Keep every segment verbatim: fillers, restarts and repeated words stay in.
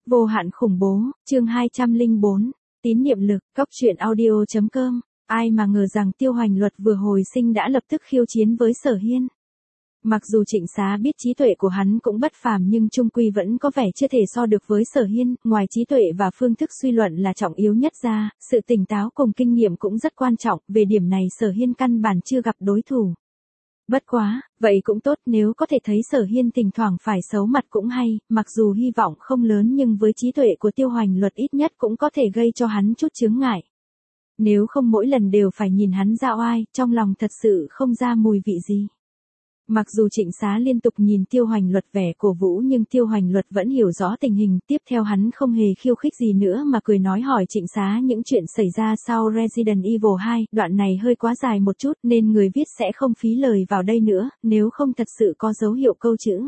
Vô hạn khủng bố, chương hai trăm lẻ bốn, tín niệm lực, góc truyện audio chấm com. Ai mà ngờ rằng Tiêu Hoành Luật vừa hồi sinh đã lập tức khiêu chiến với Sở Hiên. Mặc dù Trịnh Xá biết trí tuệ của hắn cũng bất phàm nhưng chung quy vẫn có vẻ chưa thể so được với Sở Hiên, ngoài trí tuệ và phương thức suy luận là trọng yếu nhất ra, sự tỉnh táo cùng kinh nghiệm cũng rất quan trọng, về điểm này Sở Hiên căn bản chưa gặp đối thủ. Bất quá, vậy cũng tốt, nếu có thể thấy Sở Hiên thỉnh thoảng phải xấu mặt cũng hay, mặc dù hy vọng không lớn nhưng với trí tuệ của Tiêu Hoành Luật ít nhất cũng có thể gây cho hắn chút chướng ngại. Nếu không mỗi lần đều phải nhìn hắn ra oai, trong lòng thật sự không ra mùi vị gì. Mặc dù Trịnh Xá liên tục nhìn Tiêu Hoành Luật vẻ cổ vũ nhưng Tiêu Hoành Luật vẫn hiểu rõ tình hình, tiếp theo hắn không hề khiêu khích gì nữa mà cười nói hỏi Trịnh Xá những chuyện xảy ra sau Resident Evil hai, đoạn này hơi quá dài một chút nên người viết sẽ không phí lời vào đây nữa, nếu không thật sự có dấu hiệu câu chữ.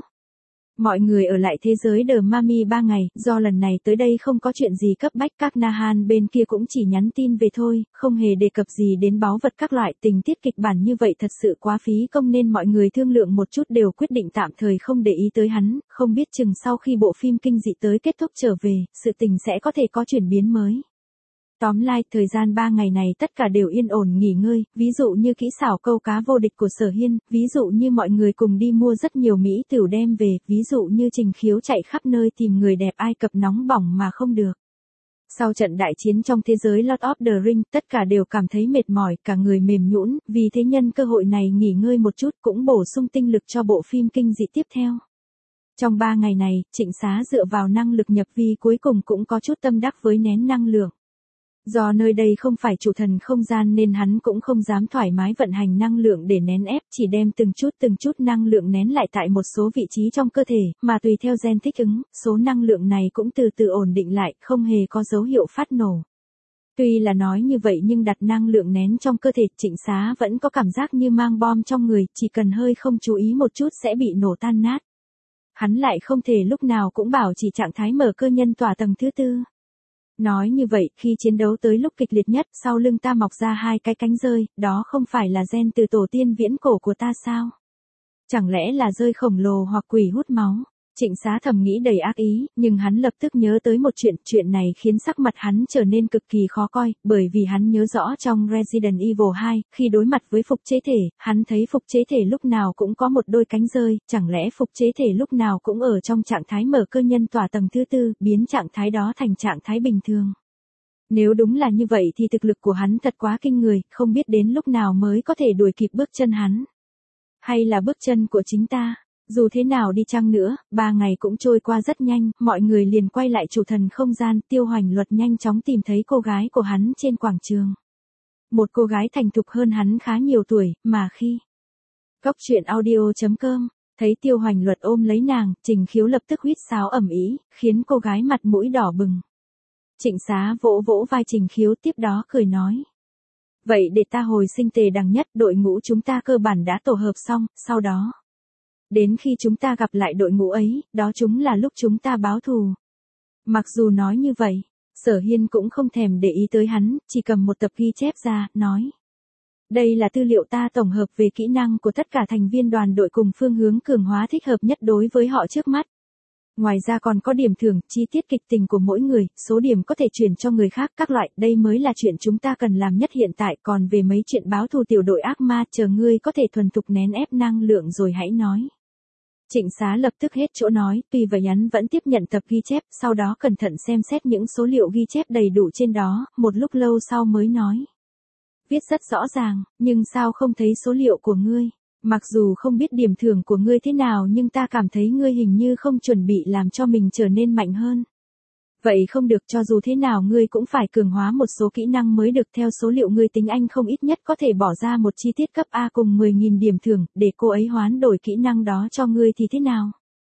Mọi người ở lại thế giới The Mummy ba ngày, do lần này tới đây không có chuyện gì cấp bách, các Nahan bên kia cũng chỉ nhắn tin về thôi, không hề đề cập gì đến báu vật các loại, tình tiết kịch bản như vậy thật sự quá phí công nên mọi người thương lượng một chút đều quyết định tạm thời không để ý tới hắn, không biết chừng sau khi bộ phim kinh dị tới kết thúc trở về, sự tình sẽ có thể có chuyển biến mới. Tóm lại, thời gian ba ngày này tất cả đều yên ổn nghỉ ngơi, ví dụ như kỹ xảo câu cá vô địch của Sở Hiên, ví dụ như mọi người cùng đi mua rất nhiều mỹ tửu đem về, ví dụ như Trình Khiếu chạy khắp nơi tìm người đẹp Ai Cập nóng bỏng mà không được. Sau trận đại chiến trong thế giới Lord of the Rings, tất cả đều cảm thấy mệt mỏi, cả người mềm nhũn, vì thế nhân cơ hội này nghỉ ngơi một chút cũng bổ sung tinh lực cho bộ phim kinh dị tiếp theo. Trong ba ngày này, Trịnh Xá dựa vào năng lực nhập vi cuối cùng cũng có chút tâm đắc với nén năng lượng. Do nơi đây không phải chủ thần không gian nên hắn cũng không dám thoải mái vận hành năng lượng để nén ép, chỉ đem từng chút từng chút năng lượng nén lại tại một số vị trí trong cơ thể, mà tùy theo gen thích ứng, số năng lượng này cũng từ từ ổn định lại, không hề có dấu hiệu phát nổ. Tuy là nói như vậy nhưng đặt năng lượng nén trong cơ thể, Trịnh Xá vẫn có cảm giác như mang bom trong người, chỉ cần hơi không chú ý một chút sẽ bị nổ tan nát. Hắn lại không thể lúc nào cũng bảo trì trạng thái mở cơ nhân tỏa tầng thứ tư. Nói như vậy, khi chiến đấu tới lúc kịch liệt nhất, sau lưng ta mọc ra hai cái cánh rơi, đó không phải là gen từ tổ tiên viễn cổ của ta sao? Chẳng lẽ là rơi khổng lồ hoặc quỷ hút máu? Trịnh Xá thầm nghĩ đầy ác ý, nhưng hắn lập tức nhớ tới một chuyện, chuyện này khiến sắc mặt hắn trở nên cực kỳ khó coi, bởi vì hắn nhớ rõ trong Resident Evil hai, khi đối mặt với phục chế thể, hắn thấy phục chế thể lúc nào cũng có một đôi cánh rơi, chẳng lẽ phục chế thể lúc nào cũng ở trong trạng thái mở cơ nhân tỏa tầng thứ tư, biến trạng thái đó thành trạng thái bình thường. Nếu đúng là như vậy thì thực lực của hắn thật quá kinh người, không biết đến lúc nào mới có thể đuổi kịp bước chân hắn. Hay là bước chân của chính ta? Dù thế nào đi chăng nữa, ba ngày cũng trôi qua rất nhanh, mọi người liền quay lại chủ thần không gian, Tiêu Hoành Luật nhanh chóng tìm thấy cô gái của hắn trên quảng trường. Một cô gái thành thục hơn hắn khá nhiều tuổi, mà khi góc truyện audio chấm com, thấy Tiêu Hoành Luật ôm lấy nàng, Trình Khiếu lập tức huýt sáo ầm ĩ, khiến cô gái mặt mũi đỏ bừng. Trịnh Xá vỗ vỗ vai Trình Khiếu tiếp đó cười nói. Vậy để ta hồi sinh tề đẳng nhất, đội ngũ chúng ta cơ bản đã tổ hợp xong, sau đó. Đến khi chúng ta gặp lại đội ngũ ấy, đó chúng là lúc chúng ta báo thù. Mặc dù nói như vậy, Sở Hiên cũng không thèm để ý tới hắn, chỉ cầm một tập ghi chép ra, nói. Đây là tư liệu ta tổng hợp về kỹ năng của tất cả thành viên đoàn đội cùng phương hướng cường hóa thích hợp nhất đối với họ trước mắt. Ngoài ra còn có điểm thưởng, chi tiết kịch tình của mỗi người, số điểm có thể chuyển cho người khác các loại, đây mới là chuyện chúng ta cần làm nhất hiện tại, còn về mấy chuyện báo thù tiểu đội ác ma, chờ ngươi có thể thuần thục nén ép năng lượng rồi hãy nói. Trịnh Xá lập tức hết chỗ nói, tuy vậy hắn vẫn tiếp nhận tập ghi chép, sau đó cẩn thận xem xét những số liệu ghi chép đầy đủ trên đó, một lúc lâu sau mới nói. Viết rất rõ ràng, nhưng sao không thấy số liệu của ngươi? Mặc dù không biết điểm thưởng của ngươi thế nào nhưng ta cảm thấy ngươi hình như không chuẩn bị làm cho mình trở nên mạnh hơn. Vậy không được, cho dù thế nào ngươi cũng phải cường hóa một số kỹ năng mới được, theo số liệu ngươi tính anh không ít nhất có thể bỏ ra một chi tiết cấp A cùng mười nghìn điểm thưởng, để cô ấy hoán đổi kỹ năng đó cho ngươi thì thế nào?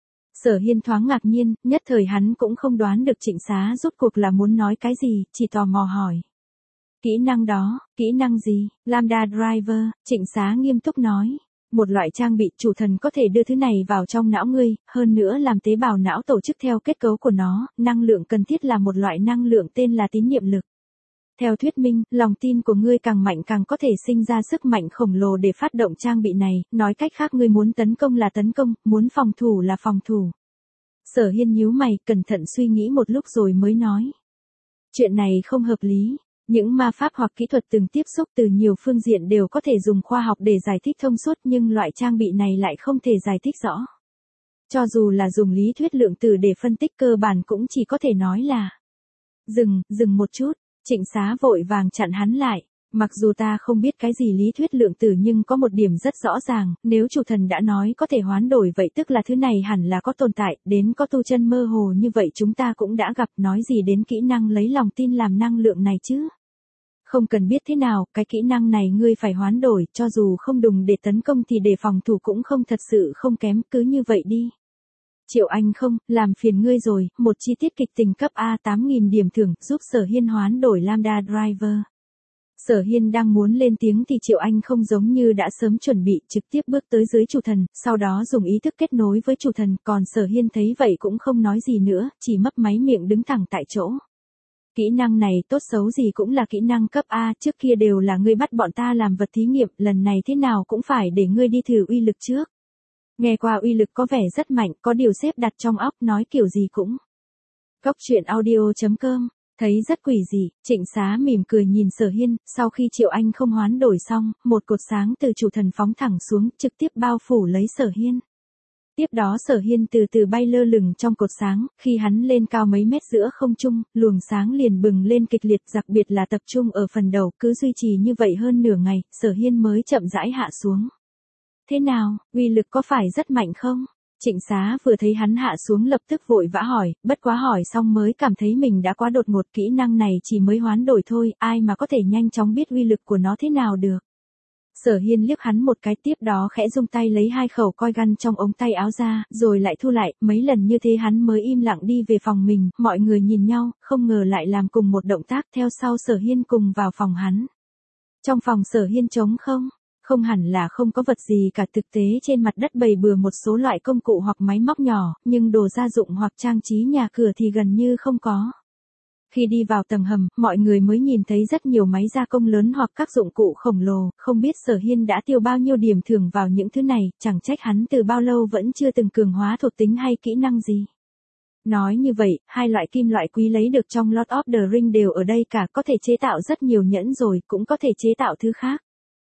Sở Hiên thoáng ngạc nhiên, nhất thời hắn cũng không đoán được Trịnh Xá rốt cuộc là muốn nói cái gì, chỉ tò mò hỏi. Kỹ năng đó, kỹ năng gì? Lambda Driver, Trịnh Xá nghiêm túc nói. Một loại trang bị, chủ thần có thể đưa thứ này vào trong não ngươi, hơn nữa làm tế bào não tổ chức theo kết cấu của nó, năng lượng cần thiết là một loại năng lượng tên là tín niệm lực. Theo thuyết minh, lòng tin của ngươi càng mạnh càng có thể sinh ra sức mạnh khổng lồ để phát động trang bị này, nói cách khác ngươi muốn tấn công là tấn công, muốn phòng thủ là phòng thủ. Sở Hiên nhíu mày, cẩn thận suy nghĩ một lúc rồi mới nói. Chuyện này không hợp lý. Những ma pháp hoặc kỹ thuật từng tiếp xúc từ nhiều phương diện đều có thể dùng khoa học để giải thích thông suốt, nhưng loại trang bị này lại không thể giải thích rõ. Cho dù là dùng lý thuyết lượng tử để phân tích cơ bản cũng chỉ có thể nói là. Dừng, dừng một chút, Trịnh Xá vội vàng chặn hắn lại. Mặc dù ta không biết cái gì lý thuyết lượng tử nhưng có một điểm rất rõ ràng, nếu chủ thần đã nói có thể hoán đổi vậy tức là thứ này hẳn là có tồn tại, đến có tu chân mơ hồ như vậy chúng ta cũng đã gặp, nói gì đến kỹ năng lấy lòng tin làm năng lượng này chứ. Không cần biết thế nào, cái kỹ năng này ngươi phải hoán đổi, cho dù không dùng để tấn công thì để phòng thủ cũng không thật sự không kém, cứ như vậy đi. Triệu Anh không, làm phiền ngươi rồi, một chi tiết kịch tình cấp A tám nghìn điểm thưởng, giúp Sở Hiên hoán đổi Lambda Driver. Sở Hiên đang muốn lên tiếng thì Triệu Anh không giống như đã sớm chuẩn bị, trực tiếp bước tới dưới chủ thần, sau đó dùng ý thức kết nối với chủ thần, còn Sở Hiên thấy vậy cũng không nói gì nữa, chỉ mấp máy miệng đứng thẳng tại chỗ. Kỹ năng này tốt xấu gì cũng là kỹ năng cấp A, trước kia đều là ngươi bắt bọn ta làm vật thí nghiệm, lần này thế nào cũng phải để ngươi đi thử uy lực trước. Nghe qua uy lực có vẻ rất mạnh, có điều xếp đặt trong óc nói kiểu gì cũng. Cốc truyện audio chấm com, thấy rất quỷ dị, Trịnh Xá mỉm cười nhìn Sở Hiên, sau khi Triệu Anh không hoán đổi xong, một cột sáng từ chủ thần phóng thẳng xuống, trực tiếp bao phủ lấy Sở Hiên. Tiếp đó Sở Hiên từ từ bay lơ lửng trong cột sáng, khi hắn lên cao mấy mét giữa không trung, luồng sáng liền bừng lên kịch liệt, đặc biệt là tập trung ở phần đầu, cứ duy trì như vậy hơn nửa ngày, Sở Hiên mới chậm rãi hạ xuống. Thế nào, uy lực có phải rất mạnh không? Trịnh Xá vừa thấy hắn hạ xuống lập tức vội vã hỏi, bất quá hỏi xong mới cảm thấy mình đã quá đột ngột, kỹ năng này chỉ mới hoán đổi thôi, ai mà có thể nhanh chóng biết uy lực của nó thế nào được. Sở Hiên liếc hắn một cái, tiếp đó khẽ dung tay lấy hai khẩu coi găn trong ống tay áo ra, rồi lại thu lại, mấy lần như thế hắn mới im lặng đi về phòng mình, mọi người nhìn nhau, không ngờ lại làm cùng một động tác, theo sau Sở Hiên cùng vào phòng hắn. Trong phòng Sở Hiên trống không? Không hẳn là không có vật gì cả, thực tế trên mặt đất bày bừa một số loại công cụ hoặc máy móc nhỏ, nhưng đồ gia dụng hoặc trang trí nhà cửa thì gần như không có. Khi đi vào tầng hầm, mọi người mới nhìn thấy rất nhiều máy gia công lớn hoặc các dụng cụ khổng lồ, không biết Sở Hiên đã tiêu bao nhiêu điểm thưởng vào những thứ này, chẳng trách hắn từ bao lâu vẫn chưa từng cường hóa thuộc tính hay kỹ năng gì. Nói như vậy, hai loại kim loại quý lấy được trong Lord of the Ring đều ở đây cả, có thể chế tạo rất nhiều nhẫn rồi, cũng có thể chế tạo thứ khác.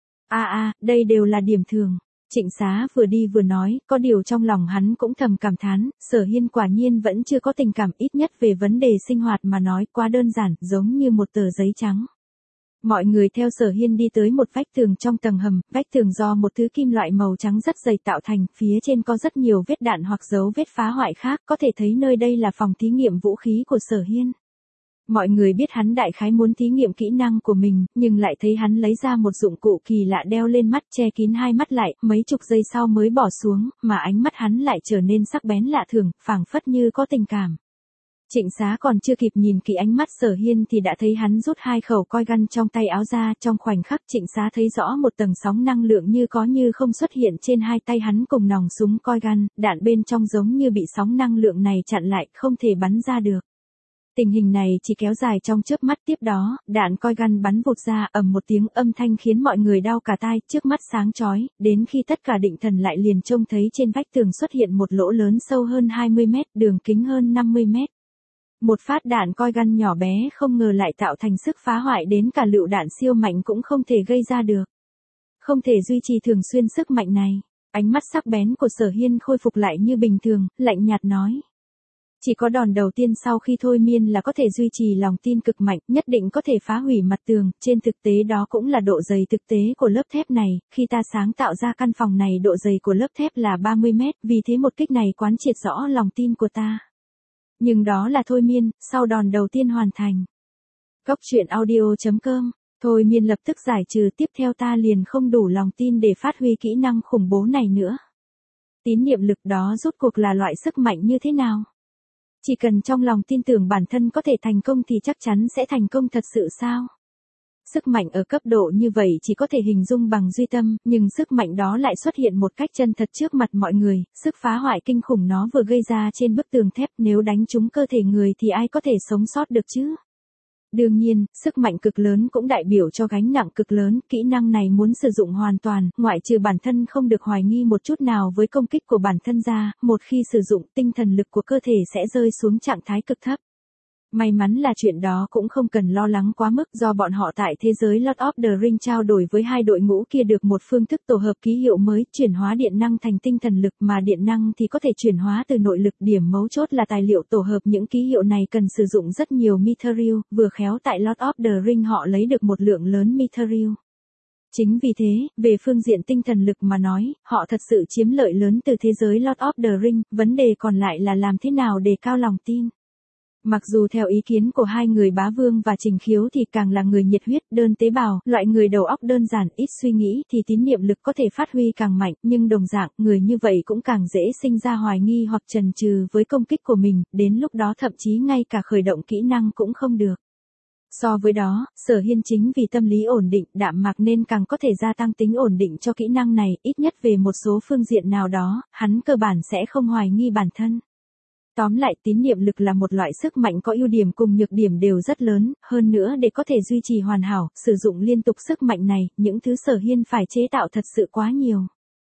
À à, đây đều là điểm thưởng. Trịnh Xá vừa đi vừa nói, có điều trong lòng hắn cũng thầm cảm thán, Sở Hiên quả nhiên vẫn chưa có tình cảm, ít nhất về vấn đề sinh hoạt mà nói, quá đơn giản, giống như một tờ giấy trắng. Mọi người theo Sở Hiên đi tới một vách tường trong tầng hầm, vách tường do một thứ kim loại màu trắng rất dày tạo thành, phía trên có rất nhiều vết đạn hoặc dấu vết phá hoại khác, có thể thấy nơi đây là phòng thí nghiệm vũ khí của Sở Hiên. Mọi người biết hắn đại khái muốn thí nghiệm kỹ năng của mình, nhưng lại thấy hắn lấy ra một dụng cụ kỳ lạ đeo lên mắt, che kín hai mắt lại, mấy chục giây sau mới bỏ xuống, mà ánh mắt hắn lại trở nên sắc bén lạ thường, phảng phất như có tình cảm. Trịnh Xá còn chưa kịp nhìn kỹ ánh mắt Sở Hiên thì đã thấy hắn rút hai khẩu coi găn trong tay áo ra, trong khoảnh khắc Trịnh Xá thấy rõ một tầng sóng năng lượng như có như không xuất hiện trên hai tay hắn cùng nòng súng coi găn, đạn bên trong giống như bị sóng năng lượng này chặn lại, không thể bắn ra được. Tình hình này chỉ kéo dài trong chớp mắt, tiếp đó, đạn coi găn bắn vụt ra, ầm một tiếng, âm thanh khiến mọi người đau cả tai, trước mắt sáng chói, đến khi tất cả định thần lại liền trông thấy trên vách tường xuất hiện một lỗ lớn sâu hơn hai mươi mét, đường kính hơn năm mươi mét. Một phát đạn coi găn nhỏ bé không ngờ lại tạo thành sức phá hoại đến cả lựu đạn siêu mạnh cũng không thể gây ra được. Không thể duy trì thường xuyên sức mạnh này. Ánh mắt sắc bén của Sở Hiên khôi phục lại như bình thường, lạnh nhạt nói. Chỉ có đòn đầu tiên sau khi thôi miên là có thể duy trì lòng tin cực mạnh, nhất định có thể phá hủy mặt tường, trên thực tế đó cũng là độ dày thực tế của lớp thép này, khi ta sáng tạo ra căn phòng này độ dày của lớp thép là ba mươi mét, vì thế một kích này quán triệt rõ lòng tin của ta. Nhưng đó là thôi miên, sau đòn đầu tiên hoàn thành. Cốc truyện audio chấm com, thôi miên lập tức giải trừ, tiếp theo ta liền không đủ lòng tin để phát huy kỹ năng khủng bố này nữa. Tín niệm lực đó rốt cuộc là loại sức mạnh như thế nào? Chỉ cần trong lòng tin tưởng bản thân có thể thành công thì chắc chắn sẽ thành công thật sự sao? Sức mạnh ở cấp độ như vậy chỉ có thể hình dung bằng duy tâm, nhưng sức mạnh đó lại xuất hiện một cách chân thật trước mặt mọi người, sức phá hoại kinh khủng nó vừa gây ra trên bức tường thép, nếu đánh trúng cơ thể người thì ai có thể sống sót được chứ? Đương nhiên, sức mạnh cực lớn cũng đại biểu cho gánh nặng cực lớn, kỹ năng này muốn sử dụng hoàn toàn, ngoại trừ bản thân không được hoài nghi một chút nào với công kích của bản thân ra, một khi sử dụng tinh thần lực của cơ thể sẽ rơi xuống trạng thái cực thấp. May mắn là chuyện đó cũng không cần lo lắng quá mức do bọn họ tại thế giới Lord of the Ring trao đổi với hai đội ngũ kia được một phương thức tổ hợp ký hiệu mới, chuyển hóa điện năng thành tinh thần lực mà điện năng thì có thể chuyển hóa từ nội lực. Điểm mấu chốt là tài liệu tổ hợp những ký hiệu này cần sử dụng rất nhiều Mithril, vừa khéo tại Lord of the Ring họ lấy được một lượng lớn Mithril. Chính vì thế, về phương diện tinh thần lực mà nói, họ thật sự chiếm lợi lớn từ thế giới Lord of the Ring, vấn đề còn lại là làm thế nào để cao lòng tin. Mặc dù theo ý kiến của hai người Bá Vương và Trình Khiếu thì càng là người nhiệt huyết, đơn tế bào, loại người đầu óc đơn giản, ít suy nghĩ thì tín niệm lực có thể phát huy càng mạnh, nhưng đồng dạng, người như vậy cũng càng dễ sinh ra hoài nghi hoặc chần chừ với công kích của mình, đến lúc đó thậm chí ngay cả khởi động kỹ năng cũng không được. So với đó, Sở Hiên chính vì tâm lý ổn định, đạm mạc nên càng có thể gia tăng tính ổn định cho kỹ năng này, ít nhất về một số phương diện nào đó, hắn cơ bản sẽ không hoài nghi bản thân. Tóm lại, tín niệm lực là một loại sức mạnh có ưu điểm cùng nhược điểm đều rất lớn, hơn nữa để có thể duy trì hoàn hảo, sử dụng liên tục sức mạnh này, những thứ Sở Hiên phải chế tạo thật sự quá nhiều.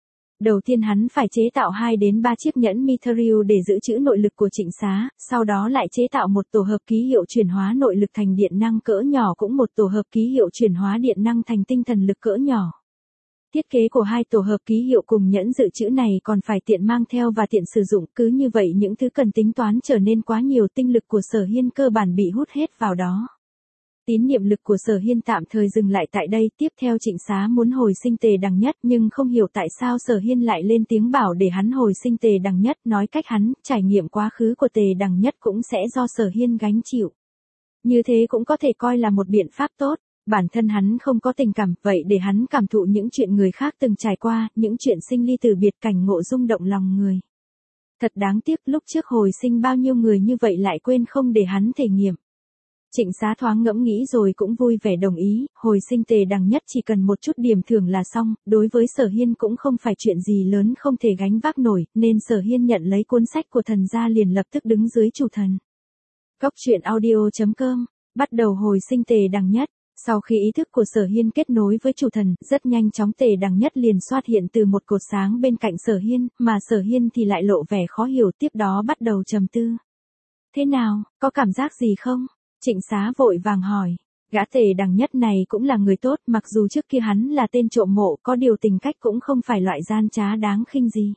Đầu tiên hắn phải chế tạo hai đến ba chiếc nhẫn Mithril để giữ trữ nội lực của Trịnh Xá, sau đó lại chế tạo một tổ hợp ký hiệu chuyển hóa nội lực thành điện năng cỡ nhỏ cũng một tổ hợp ký hiệu chuyển hóa điện năng thành tinh thần lực cỡ nhỏ. Thiết kế của hai tổ hợp ký hiệu cùng nhẫn dự trữ này còn phải tiện mang theo và tiện sử dụng, cứ như vậy những thứ cần tính toán trở nên quá nhiều, tinh lực của Sở Hiên cơ bản bị hút hết vào đó. Tín niệm lực của Sở Hiên tạm thời dừng lại tại đây, tiếp theo Trịnh Xá muốn hồi sinh Tề Đằng Nhất nhưng không hiểu tại sao Sở Hiên lại lên tiếng bảo để hắn hồi sinh Tề Đằng Nhất, nói cách hắn, trải nghiệm quá khứ của Tề Đằng Nhất cũng sẽ do Sở Hiên gánh chịu. Như thế cũng có thể coi là một biện pháp tốt. Bản thân hắn không có tình cảm, vậy để hắn cảm thụ những chuyện người khác từng trải qua, những chuyện sinh ly tử biệt, cảnh ngộ rung động lòng người. Thật đáng tiếc, lúc trước hồi sinh bao nhiêu người như vậy lại quên không để hắn thể nghiệm. Trịnh Xá thoáng ngẫm nghĩ rồi cũng vui vẻ đồng ý, hồi sinh Tề Đằng Nhất chỉ cần một chút điểm thưởng là xong, đối với Sở Hiên cũng không phải chuyện gì lớn không thể gánh vác nổi, nên Sở Hiên nhận lấy cuốn sách của thần ra liền lập tức đứng dưới chủ thần. Cốc truyện audio chấm com, bắt đầu hồi sinh Tề Đằng Nhất. Sau khi ý thức của Sở Hiên kết nối với chủ thần, rất nhanh chóng Tề Đằng Nhất liền xuất hiện từ một cột sáng bên cạnh Sở Hiên, mà Sở Hiên thì lại lộ vẻ khó hiểu, tiếp đó bắt đầu trầm tư. Thế nào, có cảm giác gì không? Trịnh Xá vội vàng hỏi. Gã Tề Đằng Nhất này cũng là người tốt, mặc dù trước kia hắn là tên trộm mộ, có điều tình cách cũng không phải loại gian trá đáng khinh gì.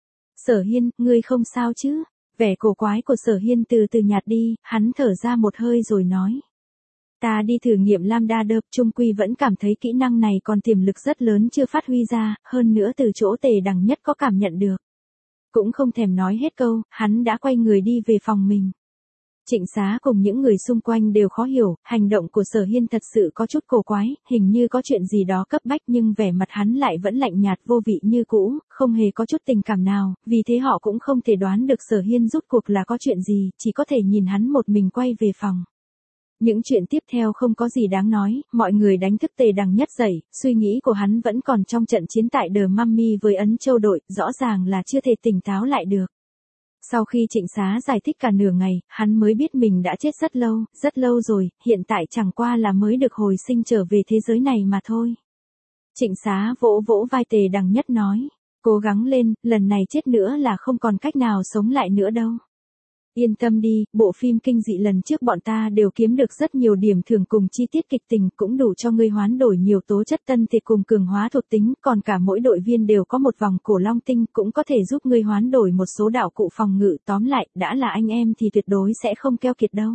Sở Hiên, ngươi không sao chứ? Vẻ cổ quái của Sở Hiên từ từ nhạt đi, hắn thở ra một hơi rồi nói. Ta đi thử nghiệm Lambda Đợp, trung quy vẫn cảm thấy kỹ năng này còn tiềm lực rất lớn chưa phát huy ra, hơn nữa từ chỗ Tề Đằng Nhất có cảm nhận được. Cũng không thèm nói hết câu, hắn đã quay người đi về phòng mình. Trịnh Xá cùng những người xung quanh đều khó hiểu, hành động của Sở Hiên thật sự có chút cổ quái, hình như có chuyện gì đó cấp bách nhưng vẻ mặt hắn lại vẫn lạnh nhạt vô vị như cũ, không hề có chút tình cảm nào, vì thế họ cũng không thể đoán được Sở Hiên rút cuộc là có chuyện gì, chỉ có thể nhìn hắn một mình quay về phòng. Những chuyện tiếp theo không có gì đáng nói, mọi người đánh thức Tề Đằng Nhất dậy, suy nghĩ của hắn vẫn còn trong trận chiến tại The Mummy với Ấn Châu đội, rõ ràng là chưa thể tỉnh táo lại được. Sau khi Trịnh Xá giải thích cả nửa ngày, hắn mới biết mình đã chết rất lâu, rất lâu rồi, hiện tại chẳng qua là mới được hồi sinh trở về thế giới này mà thôi. Trịnh Xá vỗ vỗ vai Tề Đằng Nhất nói, cố gắng lên, lần này chết nữa là không còn cách nào sống lại nữa đâu. Yên tâm đi, bộ phim kinh dị lần trước bọn ta đều kiếm được rất nhiều điểm thưởng cùng chi tiết kịch tình, cũng đủ cho ngươi hoán đổi nhiều tố chất tân thể cùng cường hóa thuộc tính, còn cả mỗi đội viên đều có một vòng cổ long tinh, cũng có thể giúp ngươi hoán đổi một số đạo cụ phòng ngự, tóm lại, đã là anh em thì tuyệt đối sẽ không keo kiệt đâu.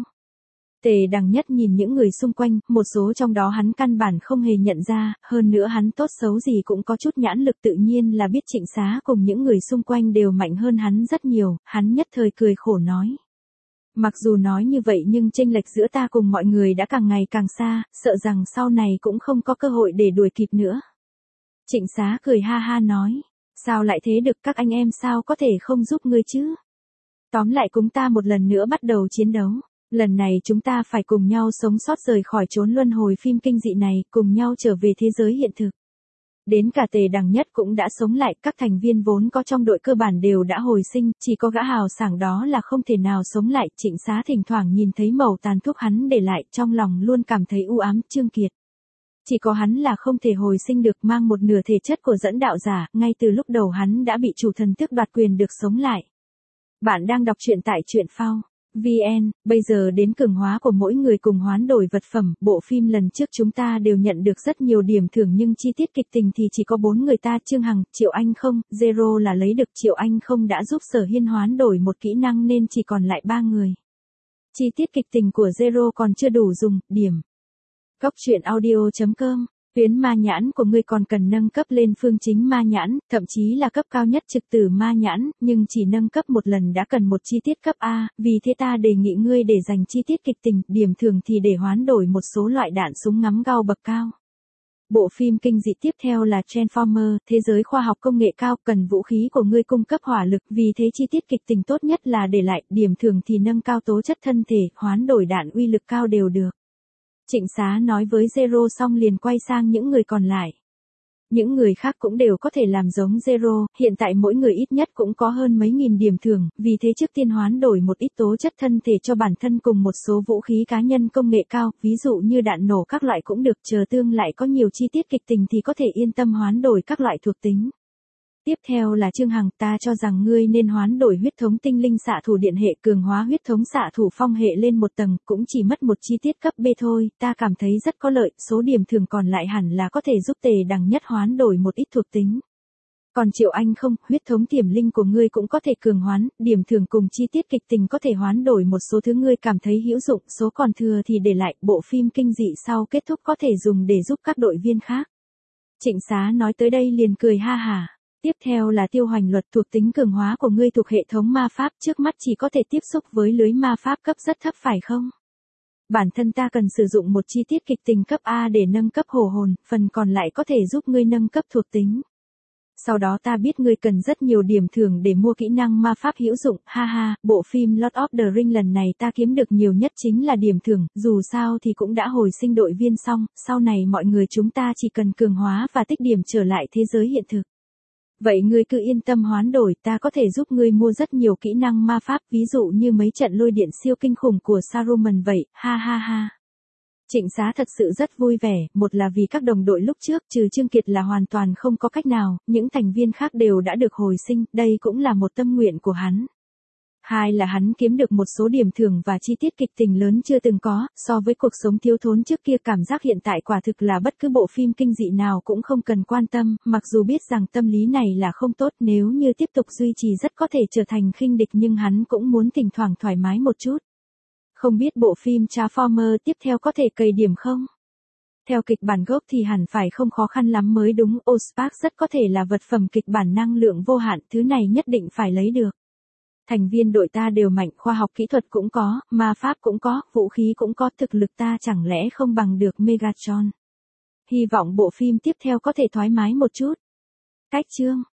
Tề Đằng Nhất nhìn những người xung quanh, một số trong đó hắn căn bản không hề nhận ra, hơn nữa hắn tốt xấu gì cũng có chút nhãn lực, tự nhiên là biết Trịnh Xá cùng những người xung quanh đều mạnh hơn hắn rất nhiều, hắn nhất thời cười khổ nói. Mặc dù nói như vậy nhưng chênh lệch giữa ta cùng mọi người đã càng ngày càng xa, sợ rằng sau này cũng không có cơ hội để đuổi kịp nữa. Trịnh Xá cười ha ha nói, sao lại thế được, các anh em sao có thể không giúp ngươi chứ? Tóm lại chúng ta một lần nữa bắt đầu chiến đấu. Lần này chúng ta phải cùng nhau sống sót rời khỏi chốn luân hồi phim kinh dị này, cùng nhau trở về thế giới hiện thực. Đến cả Tề Đằng Nhất cũng đã sống lại, các thành viên vốn có trong đội cơ bản đều đã hồi sinh, chỉ có gã hào sảng đó là không thể nào sống lại. Trịnh Xá thỉnh thoảng nhìn thấy mẩu tàn thuốc hắn để lại, trong lòng luôn cảm thấy u ám. Trương Kiệt, chỉ có hắn là không thể hồi sinh được, mang một nửa thể chất của dẫn đạo giả, ngay từ lúc đầu hắn đã bị chủ thần tước đoạt quyền được sống lại. Bạn đang đọc truyện tại truyện phao vê en, bây giờ đến cường hóa của mỗi người cùng hoán đổi vật phẩm. Bộ phim lần trước chúng ta đều nhận được rất nhiều điểm thưởng nhưng chi tiết kịch tình thì chỉ có bốn người ta, Trương Hằng, Triệu Anh Không, Zero là lấy được. Triệu Anh Không đã giúp Sở Hiên hoán đổi một kỹ năng nên chỉ còn lại ba người. Chi tiết kịch tình của Zero còn chưa đủ dùng, điểm. Cốc truyện audio chấm com. Tuyến ma nhãn của ngươi còn cần nâng cấp lên phương chính ma nhãn, thậm chí là cấp cao nhất trực tử ma nhãn, nhưng chỉ nâng cấp một lần đã cần một chi tiết cấp A, vì thế ta đề nghị ngươi để dành chi tiết kịch tình, điểm thường thì để hoán đổi một số loại đạn súng ngắm gao bậc cao. Bộ phim kinh dị tiếp theo là Transformer, thế giới khoa học công nghệ cao, cần vũ khí của ngươi cung cấp hỏa lực, vì thế chi tiết kịch tình tốt nhất là để lại, điểm thường thì nâng cao tố chất thân thể, hoán đổi đạn uy lực cao đều được. Trịnh Xá nói với Zero xong liền quay sang những người còn lại. Những người khác cũng đều có thể làm giống Zero, hiện tại mỗi người ít nhất cũng có hơn mấy nghìn điểm thưởng, vì thế trước tiên hoán đổi một ít tố chất thân thể cho bản thân cùng một số vũ khí cá nhân công nghệ cao, ví dụ như đạn nổ các loại cũng được, chờ tương lại có nhiều chi tiết kịch tình thì có thể yên tâm hoán đổi các loại thuộc tính. Tiếp theo là Trương Hằng, ta cho rằng ngươi nên hoán đổi huyết thống tinh linh xạ thủ điện hệ, cường hóa huyết thống xạ thủ phong hệ lên một tầng, cũng chỉ mất một chi tiết cấp B thôi, ta cảm thấy rất có lợi, số điểm thường còn lại hẳn là có thể giúp Tề Đằng Nhất hoán đổi một ít thuộc tính. Còn Triệu Anh Không, huyết thống tiềm linh của ngươi cũng có thể cường hoán, điểm thường cùng chi tiết kịch tình có thể hoán đổi một số thứ ngươi cảm thấy hữu dụng, số còn thừa thì để lại, bộ phim kinh dị sau kết thúc có thể dùng để giúp các đội viên khác. Trịnh Xá nói tới đây liền cười ha hả. Tiếp theo là tiêu hoành luật, thuộc tính cường hóa của ngươi thuộc hệ thống ma pháp, trước mắt chỉ có thể tiếp xúc với lưới ma pháp cấp rất thấp phải không? Bản thân ta cần sử dụng một chi tiết kịch tình cấp A để nâng cấp hổ hồn, phần còn lại có thể giúp ngươi nâng cấp thuộc tính. Sau đó ta biết ngươi cần rất nhiều điểm thưởng để mua kỹ năng ma pháp hữu dụng, ha ha, bộ phim Lord of the Ring lần này ta kiếm được nhiều nhất chính là điểm thưởng, dù sao thì cũng đã hồi sinh đội viên xong, sau này mọi người chúng ta chỉ cần cường hóa và tích điểm trở lại thế giới hiện thực. Vậy ngươi cứ yên tâm hoán đổi, ta có thể giúp ngươi mua rất nhiều kỹ năng ma pháp, ví dụ như mấy trận lôi điện siêu kinh khủng của Saruman vậy, ha ha ha. Trịnh Xá thật sự rất vui vẻ, một là vì các đồng đội lúc trước trừ Trương Kiệt là hoàn toàn không có cách nào, những thành viên khác đều đã được hồi sinh, đây cũng là một tâm nguyện của hắn. Hai là hắn kiếm được một số điểm thưởng và chi tiết kịch tình lớn chưa từng có, so với cuộc sống thiếu thốn trước kia cảm giác hiện tại quả thực là bất cứ bộ phim kinh dị nào cũng không cần quan tâm, mặc dù biết rằng tâm lý này là không tốt, nếu như tiếp tục duy trì rất có thể trở thành khinh địch, nhưng hắn cũng muốn thỉnh thoảng thoải mái một chút. Không biết bộ phim Transformer tiếp theo có thể cày điểm không? Theo kịch bản gốc thì hẳn phải không khó khăn lắm mới đúng, Ospark rất có thể là vật phẩm kịch bản năng lượng vô hạn, thứ này nhất định phải lấy được. Thành viên đội ta đều mạnh, khoa học kỹ thuật cũng có, ma pháp cũng có, vũ khí cũng có, thực lực ta chẳng lẽ không bằng được Megatron. Hy vọng bộ phim tiếp theo có thể thoải mái một chút. Cách chương